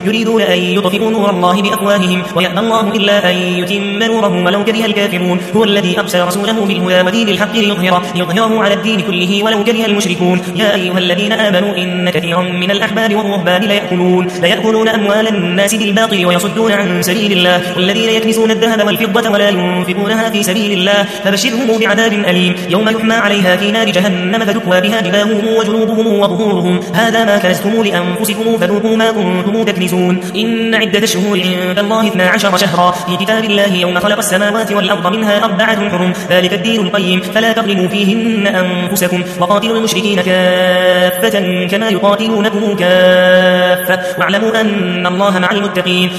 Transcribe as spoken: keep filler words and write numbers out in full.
يريدون أن يطفئوا نور الله بأفواههم ويأبى الله إلا أن يتم نوره ولو كره الكافرون. هو الذي أرسل رسوله بالهدى ودين الحق ليظهره, ليظهره على الدين كله ولو كره المشركون. يا أيها الذين آمنوا إن كثيرا من الأحبار والرهبان ليأكلون, ليأكلون أموال الناس بالباطل ويصدون عن سبيل الله, والذين يكنسون الذهب والفضة ولا ينفقونها في سبيل الله فبشرهم بعذاب أليم يوم يحمى عليها في نار جهنم فتكوى بها جباههم وجنوبهم وظهورهم هذا ما كنزتم لأنفسكم فذوقوا ما كنتم تكنزون. إن عدة الشهور عند الله اثنا عشر شهرا في كتاب الله يوم خلق السماوات والأرض منها أربعة حرم ذلك الدين القيم فلا تظلموا فيهن أنفسكم وقاتلوا المشركين كافة كما يقاتلونكم كافة واعلموا أن الله مع المتقين.